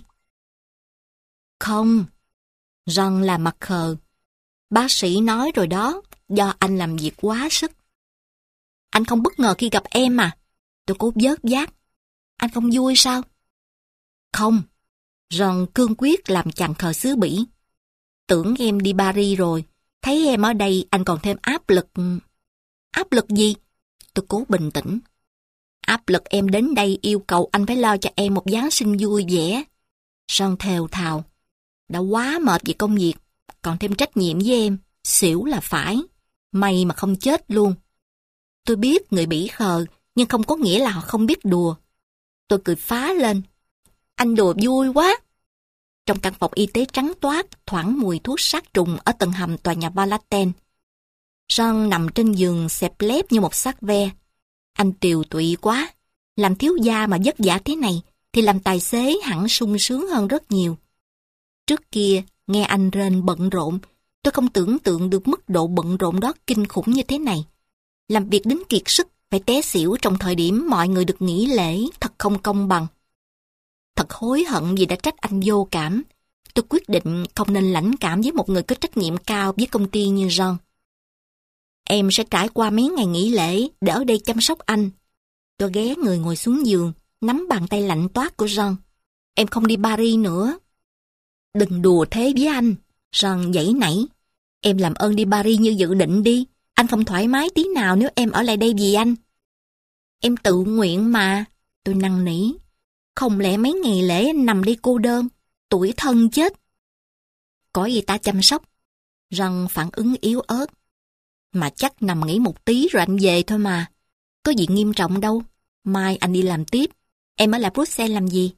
Không, John là mặt khờ. Bác sĩ nói rồi đó, do anh làm việc quá sức. Anh không bất ngờ khi gặp em mà. Tôi cố vớt vát. Anh không vui sao? Không. John cương quyết làm chàng khờ xứ Bỉ. Tưởng em đi Paris rồi. Thấy em ở đây anh còn thêm áp lực. Áp lực gì? Tôi cố bình tĩnh. Áp lực em đến đây yêu cầu anh phải lo cho em một Giáng sinh vui vẻ. John thều thào. Đã quá mệt vì công việc, còn thêm trách nhiệm với em, xỉu là phải. May mà không chết luôn. Tôi biết người Bỉ khờ, nhưng không có nghĩa là họ không biết đùa. Tôi cười phá lên. Anh đùa vui quá. Trong căn phòng y tế trắng toát, thoảng mùi thuốc sát trùng ở tầng hầm tòa nhà Balaten. John nằm trên giường xẹp lép như một xác ve. Anh tiều tụy quá. Làm thiếu gia mà vất vả thế này, thì làm tài xế hẳn sung sướng hơn rất nhiều. Trước kia, nghe anh rên bận rộn, tôi không tưởng tượng được mức độ bận rộn đó kinh khủng như thế này. Làm việc đến kiệt sức, phải té xỉu trong thời điểm mọi người được nghỉ lễ, thật không công bằng. Thật hối hận vì đã trách anh vô cảm. Tôi quyết định không nên lãnh cảm với một người có trách nhiệm cao với công ty như John. Em sẽ trải qua mấy ngày nghỉ lễ để ở đây chăm sóc anh. Tôi ghé người ngồi xuống giường, nắm bàn tay lạnh toát của John. Em không đi Paris nữa. Đừng đùa thế với anh. John giãy nảy. Em làm ơn đi Paris như dự định đi. Anh không thoải mái tí nào nếu em ở lại đây vì anh. Em tự nguyện mà. Tôi năn nỉ. Không lẽ mấy ngày lễ anh nằm đây cô đơn, tủi thân chết. Có gì ta chăm sóc. John phản ứng yếu ớt. Mà chắc nằm nghỉ một tí rồi anh về thôi mà. Có gì nghiêm trọng đâu. Mai anh đi làm tiếp. Em ở lại Bruxelles làm gì?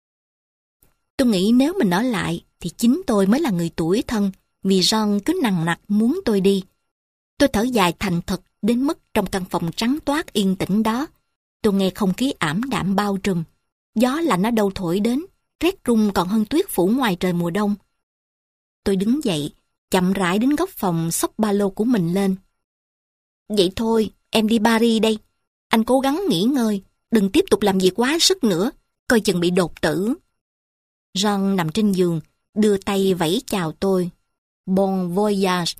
Tôi nghĩ nếu mình ở lại thì chính tôi mới là người tủi thân vì John cứ nằng nặc muốn tôi đi. Tôi thở dài thành thật đến mức trong căn phòng trắng toát yên tĩnh đó, tôi nghe không khí ảm đạm bao trùm. Gió lạnh ở đâu thổi đến, rét run còn hơn tuyết phủ ngoài trời mùa đông. Tôi đứng dậy, chậm rãi đến góc phòng xốc ba lô của mình lên. Vậy thôi, em đi Paris đây. Anh cố gắng nghỉ ngơi, đừng tiếp tục làm việc quá sức nữa, coi chừng bị đột tử. John nằm trên giường, đưa tay vẫy chào tôi. Bon voyage.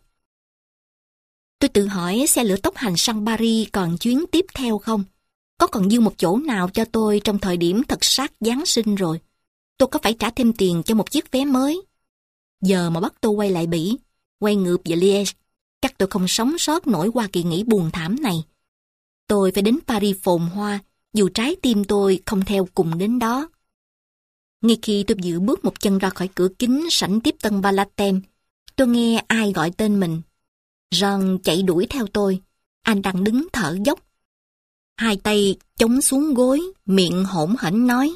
Tôi tự hỏi xe lửa tốc hành sang Paris còn chuyến tiếp theo không? Có còn dư một chỗ nào cho tôi trong thời điểm thật sát Giáng sinh rồi? Tôi có phải trả thêm tiền cho một chiếc vé mới? Giờ mà bắt tôi quay lại Bỉ, quay ngược về Liège, chắc tôi không sống sót nổi qua kỳ nghỉ buồn thảm này. Tôi phải đến Paris phồn hoa, dù trái tim tôi không theo cùng đến đó. Ngay khi tôi dự bước một chân ra khỏi cửa kính sảnh tiếp tân Balaten, tôi nghe ai gọi tên mình. John chạy đuổi theo tôi. Anh đang đứng thở dốc. Hai tay chống xuống gối, miệng hỗn hển nói.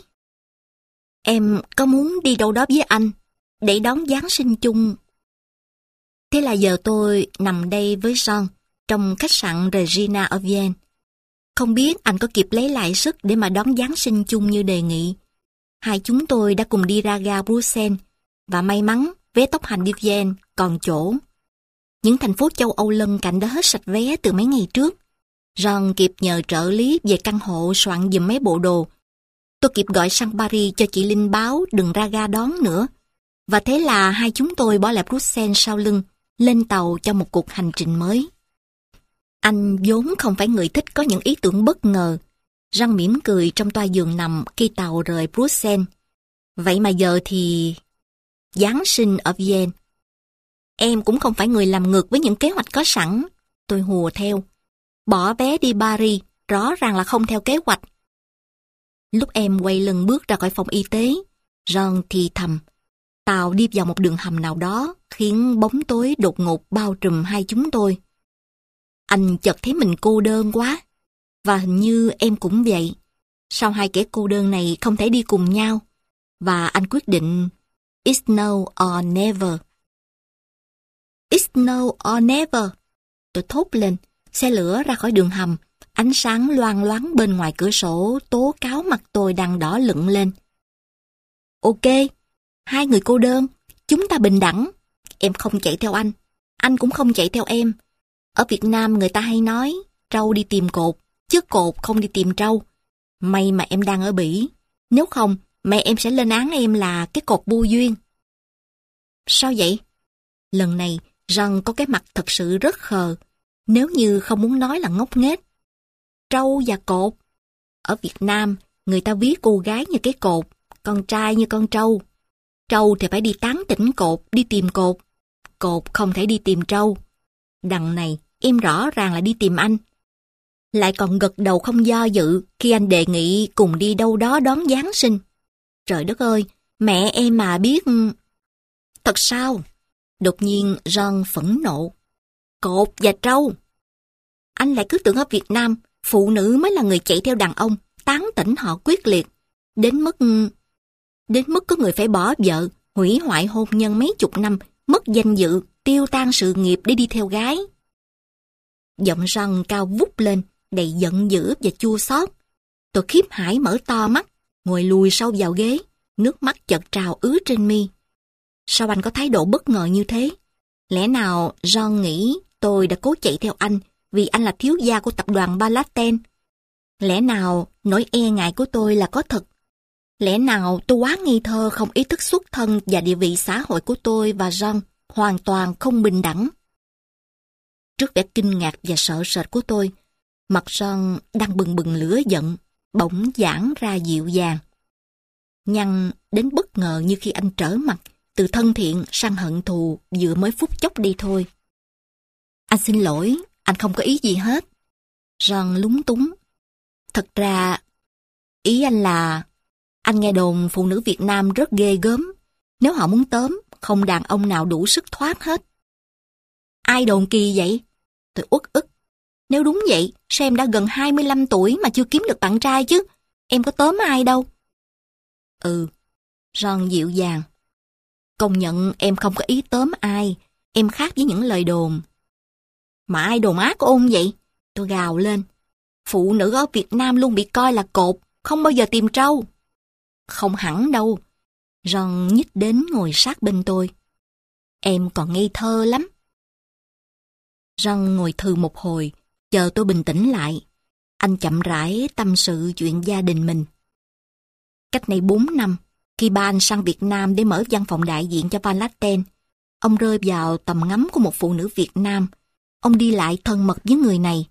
Em có muốn đi đâu đó với anh, để đón Giáng sinh chung. Thế là giờ tôi nằm đây với John, trong khách sạn Regina ở Vienne. Không biết anh có kịp lấy lại sức để mà đón Giáng sinh chung như đề nghị. Hai chúng tôi đã cùng đi ra ga Bruxelles, và may mắn vé tốc hành đi Vienne còn chỗ. Những thành phố châu Âu lân cạnh đã hết sạch vé từ mấy ngày trước. John kịp nhờ trợ lý về căn hộ soạn giùm mấy bộ đồ. Tôi kịp gọi sang Paris cho chị Linh báo đừng ra ga đón nữa. Và thế là hai chúng tôi bỏ lại Bruxelles sau lưng, lên tàu cho một cuộc hành trình mới. Anh vốn không phải người thích có những ý tưởng bất ngờ. Răng mỉm cười trong toa giường nằm khi tàu rời Bruxelles. Vậy mà giờ thì... Giáng sinh ở Vienne. Em cũng không phải người làm ngược với những kế hoạch có sẵn. Tôi hùa theo. Bỏ vé đi Paris, rõ ràng là không theo kế hoạch. Lúc em quay lưng bước ra khỏi phòng y tế, John thì thầm. Tàu đi vào một đường hầm nào đó, khiến bóng tối đột ngột bao trùm hai chúng tôi. Anh chợt thấy mình cô đơn quá. Và hình như em cũng vậy. Sao hai kẻ cô đơn này không thể đi cùng nhau? Và anh quyết định It's now or never. It's now or never. Tôi thốt lên, xe lửa ra khỏi đường hầm, ánh sáng loang loáng bên ngoài cửa sổ tố cáo mặt tôi đang đỏ lựng lên. Ok, hai người cô đơn, chúng ta bình đẳng. Em không chạy theo anh, anh cũng không chạy theo em. Ở Việt Nam người ta hay nói, trâu đi tìm cột, chứ cột không đi tìm trâu. May mà em đang ở Bỉ, nếu không mẹ em sẽ lên án em là cái cột vô duyên. Sao vậy? Lần này John có cái mặt thật sự rất khờ, nếu như không muốn nói là ngốc nghếch. Trâu và cột. Ở Việt Nam, người ta ví cô gái như cái cột, con trai như con trâu. Trâu thì phải đi tán tỉnh cột, đi tìm cột. Cột không thể đi tìm trâu. Đằng này, em rõ ràng là đi tìm anh. Lại còn gật đầu không do dự khi anh đề nghị cùng đi đâu đó đón Giáng sinh. Trời đất ơi, mẹ em mà biết... Thật sao? Đột nhiên John phẫn nộ. Cột và trâu. Anh lại cứ tưởng ở Việt Nam, phụ nữ mới là người chạy theo đàn ông, tán tỉnh họ quyết liệt. Đến mức... Đến mức có người phải bỏ vợ, hủy hoại hôn nhân mấy chục năm, mất danh dự, tiêu tan sự nghiệp để đi theo gái. Giọng John cao vút lên, đầy giận dữ và chua xót. Tôi khiếp hãi mở to mắt, ngồi lùi sâu vào ghế, nước mắt chợt trào ứa trên mi. Sao anh có thái độ bất ngờ như thế? Lẽ nào John nghĩ tôi đã cố chạy theo anh vì anh là thiếu gia của tập đoàn Balaten? Lẽ nào nỗi e ngại của tôi là có thật? Lẽ nào tôi quá ngây thơ không ý thức xuất thân và địa vị xã hội của tôi và John hoàn toàn không bình đẳng? Trước vẻ kinh ngạc và sợ sệt của tôi, mặt John đang bừng bừng lửa giận, bỗng giãn ra dịu dàng. Nhăn đến bất ngờ như khi anh trở mặt từ thân thiện sang hận thù vừa mới phút chốc đi thôi. Anh xin lỗi, anh không có ý gì hết. John lúng túng. Thật ra, ý anh là, anh nghe đồn phụ nữ Việt Nam rất ghê gớm. Nếu họ muốn tóm, không đàn ông nào đủ sức thoát hết. Ai đồn kỳ vậy? Tôi uất ức. Nếu đúng vậy, sao em đã gần hai mươi lăm tuổi mà chưa kiếm được bạn trai chứ? Em có tóm ai đâu? Ừ, John dịu dàng. Công nhận em không có ý tóm ai, em khác với những lời đồn. Mà ai đồn ác của ông vậy? Tôi gào lên. Phụ nữ ở Việt Nam luôn bị coi là cột, không bao giờ tìm trâu. Không hẳn đâu. John nhích đến ngồi sát bên tôi. Em còn ngây thơ lắm. John ngồi thừ một hồi, chờ tôi bình tĩnh lại. Anh chậm rãi tâm sự chuyện gia đình mình. Cách này bốn năm, khi ba anh sang Việt Nam để mở văn phòng đại diện cho Balaten, ông rơi vào tầm ngắm của một phụ nữ Việt Nam. Ông đi lại thân mật với người này.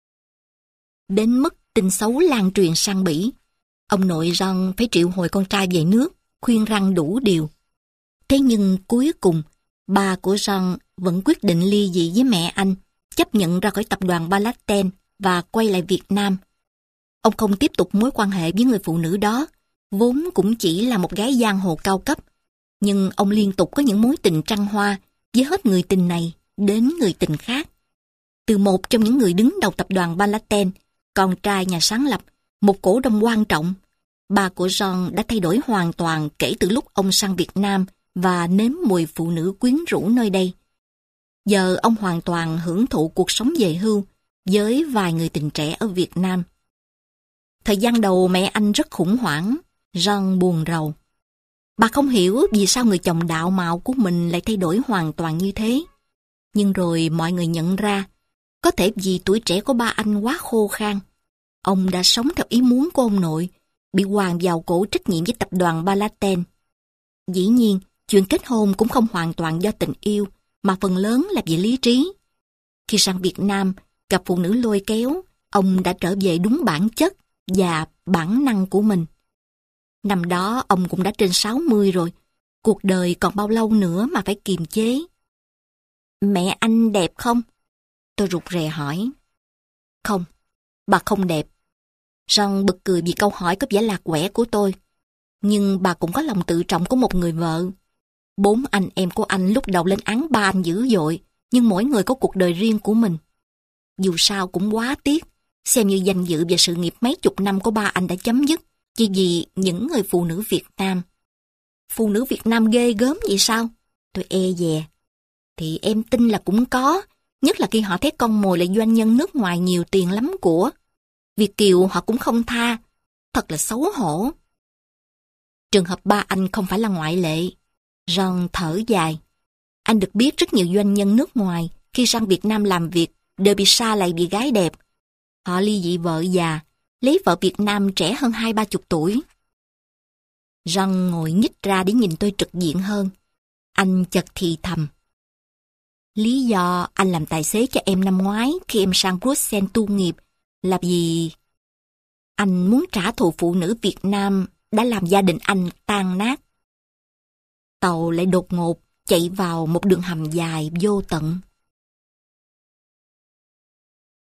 Đến mức tin xấu lan truyền sang Bỉ. Ông nội John phải triệu hồi con trai về nước, khuyên răn đủ điều. Thế nhưng cuối cùng, ba của John vẫn quyết định ly dị với mẹ anh, chấp nhận ra khỏi tập đoàn Balaten và quay lại Việt Nam. Ông không tiếp tục mối quan hệ với người phụ nữ đó, vốn cũng chỉ là một gái giang hồ cao cấp. Nhưng ông liên tục có những mối tình trăng hoa với hết người tình này đến người tình khác. Từ một trong những người đứng đầu tập đoàn Balaten, con trai nhà sáng lập, một cổ đông quan trọng, ba của John đã thay đổi hoàn toàn kể từ lúc ông sang Việt Nam và nếm mùi phụ nữ quyến rũ nơi đây. Giờ ông hoàn toàn hưởng thụ cuộc sống về hưu với vài người tình trẻ ở Việt Nam. Thời gian đầu mẹ anh rất khủng hoảng, John buồn rầu. Bà không hiểu vì sao người chồng đạo mạo của mình lại thay đổi hoàn toàn như thế. Nhưng rồi mọi người nhận ra, có thể vì tuổi trẻ của ba anh quá khô khan. Ông đã sống theo ý muốn của ông nội, bị hoàn vào cổ trách nhiệm với tập đoàn Balaten. Dĩ nhiên, chuyện kết hôn cũng không hoàn toàn do tình yêu, mà phần lớn là vì lý trí. Khi sang Việt Nam, gặp phụ nữ lôi kéo, ông đã trở về đúng bản chất và bản năng của mình. Năm đó ông cũng đã trên sáu mươi rồi, cuộc đời còn bao lâu nữa mà phải kiềm chế. Mẹ anh đẹp không? Tôi rụt rè hỏi. Không, bà không đẹp. Jean bật cười vì câu hỏi có vẻ lạc quẻ của tôi. Nhưng bà cũng có lòng tự trọng của một người vợ. Bốn anh em của anh lúc đầu lên án ba anh dữ dội, nhưng mỗi người có cuộc đời riêng của mình. Dù sao cũng quá tiếc, xem như danh dự và sự nghiệp mấy chục năm của ba anh đã chấm dứt, chỉ vì những người phụ nữ Việt Nam. Phụ nữ Việt Nam ghê gớm vậy sao? Tôi e dè. Thì em tin là cũng có, nhất là khi họ thấy con mồi là doanh nhân nước ngoài nhiều tiền lắm của. Việt kiều họ cũng không tha, thật là xấu hổ. Trường hợp ba anh không phải là ngoại lệ. Jean thở dài. Anh được biết rất nhiều doanh nhân nước ngoài khi sang Việt Nam làm việc đều bị sa lầy vì gái đẹp. Họ ly dị vợ già, lấy vợ Việt Nam trẻ hơn hai ba chục tuổi. Jean ngồi nhích ra để nhìn tôi trực diện hơn. Anh chợt thì thầm. Lý do anh làm tài xế cho em năm ngoái khi em sang Bruxelles tu nghiệp là vì anh muốn trả thù phụ nữ Việt Nam đã làm gia đình anh tan nát. Tàu lại đột ngột chạy vào một đường hầm dài vô tận.